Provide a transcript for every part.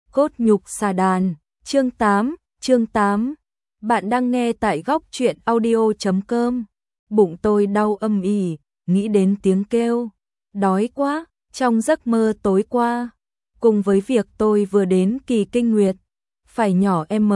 Cốt nhục xà đàn, chương 8. Bạn đang nghe tại góc truyện audio.com. Bụng tôi đau âm ỉ, nghĩ đến tiếng kêu. Đói quá, trong giấc mơ tối qua. Cùng với việc tôi vừa đến kỳ kinh nguyệt, phải nhỏ M,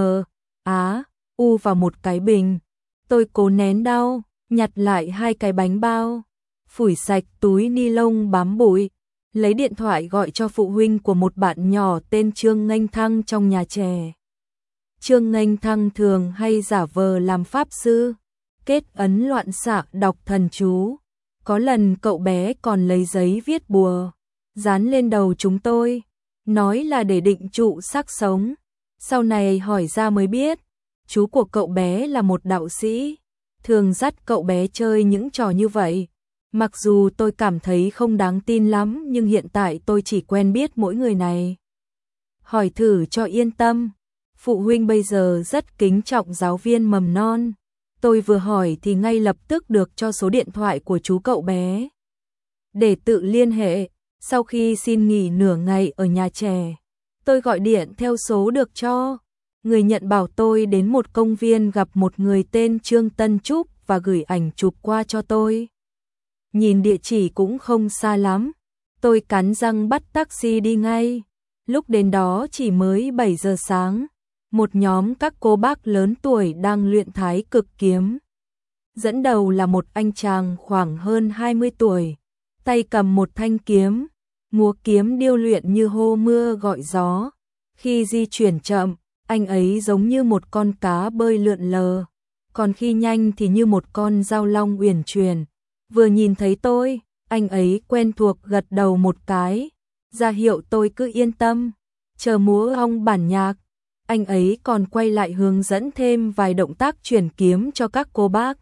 U vào một cái bình. Tôi cố nén đau, nhặt lại 2 cái bánh bao, phủi sạch túi ni lông bám bụi, lấy điện thoại gọi cho phụ huynh của một bạn nhỏ tên Trương Nghênh Thăng trong nhà trẻ. Trương Nghênh Thăng thường hay giả vờ làm pháp sư, kết ấn loạn xạ đọc thần chú. Có lần cậu bé còn lấy giấy viết bùa, dán lên đầu chúng tôi, nói là để định trụ xác sống. Sau này hỏi ra mới biết, chú của cậu bé là một đạo sĩ, thường dắt cậu bé chơi những trò như vậy. Mặc dù tôi cảm thấy không đáng tin lắm, nhưng hiện tại tôi chỉ quen biết mỗi người này. Hỏi thử cho yên tâm, phụ huynh bây giờ rất kính trọng giáo viên mầm non. Tôi vừa hỏi thì ngay lập tức được cho số điện thoại của chú cậu bé để tự liên hệ. Sau khi xin nghỉ nửa ngày ở nhà trẻ, tôi gọi điện theo số được cho. Người nhận bảo tôi đến một công viên gặp một người tên Trương Tân Trúc và gửi ảnh chụp qua cho tôi. Nhìn địa chỉ cũng không xa lắm, tôi cắn răng bắt taxi đi ngay. Lúc đến đó chỉ mới 7 giờ sáng, một nhóm các cô bác lớn tuổi đang luyện thái cực kiếm. Dẫn đầu là một anh chàng khoảng hơn 20 tuổi, tay cầm một thanh kiếm, múa kiếm điêu luyện như hô mưa gọi gió. Khi di chuyển chậm, anh ấy giống như một con cá bơi lượn lờ, còn khi nhanh thì như một con dao long uyển chuyển. Vừa nhìn thấy tôi, anh ấy quen thuộc gật đầu một cái, ra hiệu tôi cứ yên tâm, chờ múa ong bản nhạc. Anh ấy còn quay lại hướng dẫn thêm vài động tác chuyển kiếm cho các cô bác.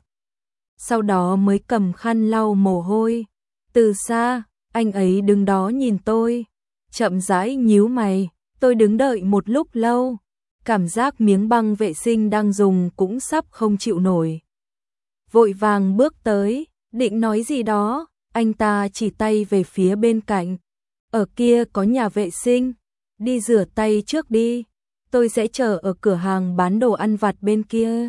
Sau đó mới cầm khăn lau mồ hôi. Từ xa, anh ấy đứng đó nhìn tôi, chậm rãi nhíu mày. Tôi đứng đợi một lúc lâu, cảm giác miếng băng vệ sinh đang dùng cũng sắp không chịu nổi. Vội vàng bước tới, định nói gì đó, anh ta chỉ tay về phía bên cạnh. Ở kia có nhà vệ sinh, đi rửa tay trước đi, tôi sẽ chờ ở cửa hàng bán đồ ăn vặt bên kia.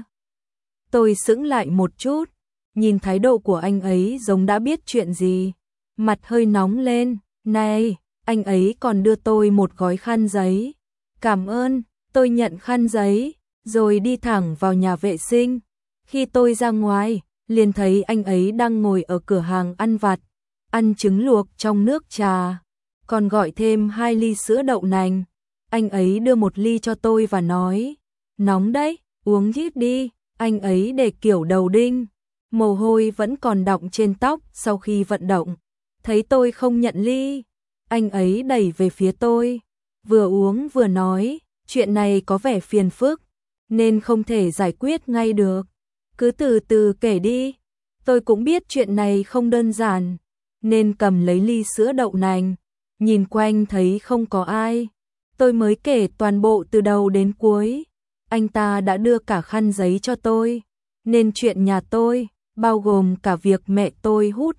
Tôi sững lại một chút, nhìn thái độ của anh ấy giống đã biết chuyện gì, mặt hơi nóng lên. Này, anh ấy còn đưa tôi một gói khăn giấy. Cảm ơn, tôi nhận khăn giấy, rồi đi thẳng vào nhà vệ sinh. Khi tôi ra ngoài, liền thấy anh ấy đang ngồi ở cửa hàng ăn vặt, ăn trứng luộc trong nước trà, còn gọi thêm 2 ly sữa đậu nành. Anh ấy đưa một ly cho tôi và nói, nóng đấy, uống ít đi. Anh ấy để kiểu đầu đinh, mồ hôi vẫn còn đọng trên tóc sau khi vận động. Thấy tôi không nhận ly, anh ấy đẩy về phía tôi, vừa uống vừa nói, chuyện này có vẻ phiền phức, nên không thể giải quyết ngay được. Cứ từ từ kể đi. Tôi cũng biết chuyện này không đơn giản, nên cầm lấy ly sữa đậu nành, nhìn quanh thấy không có ai. Tôi mới kể toàn bộ từ đầu đến cuối. Anh ta đã đưa cả khăn giấy cho tôi, nên chuyện nhà tôi, bao gồm cả việc mẹ tôi hút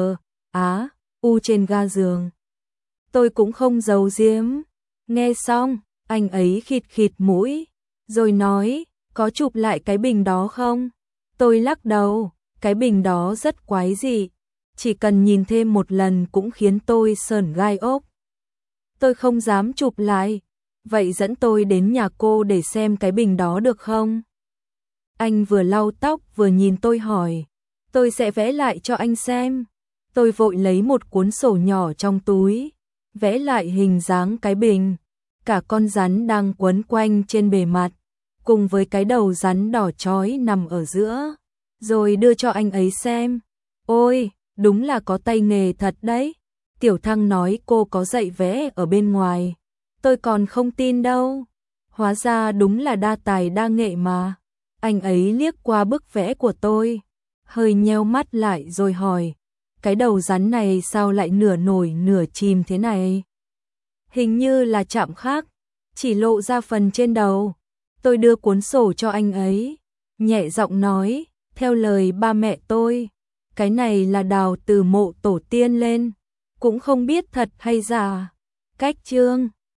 U trên ga giường, tôi cũng không giấu giếm. Nghe xong, anh ấy khịt khịt mũi, rồi nói, có chụp lại cái bình đó không? Tôi lắc đầu, cái bình đó rất quái dị, chỉ cần nhìn thêm một lần cũng khiến tôi sởn gai ốc. Tôi không dám chụp lại, vậy dẫn tôi đến nhà cô để xem cái bình đó được không? Anh vừa lau tóc vừa nhìn tôi hỏi, tôi sẽ vẽ lại cho anh xem. Tôi vội lấy một cuốn sổ nhỏ trong túi, vẽ lại hình dáng cái bình, cả con rắn đang quấn quanh trên bề mặt, cùng với cái đầu rắn đỏ chói nằm ở giữa, rồi đưa cho anh ấy xem. Ôi, đúng là có tay nghề thật đấy. Tiểu Thăng nói cô có dạy vẽ ở bên ngoài. Tôi còn không tin đâu. Hóa ra đúng là đa tài đa nghệ mà. Anh ấy liếc qua bức vẽ của tôi, hơi nheo mắt lại rồi hỏi, cái đầu rắn này sao lại nửa nổi nửa chìm thế này? Hình như là chạm khắc, chỉ lộ ra phần trên đầu. Tôi đưa cuốn sổ cho anh ấy, nhẹ giọng nói, theo lời ba mẹ tôi, cái này là đào từ mộ tổ tiên lên, cũng không biết thật hay giả. Cách chương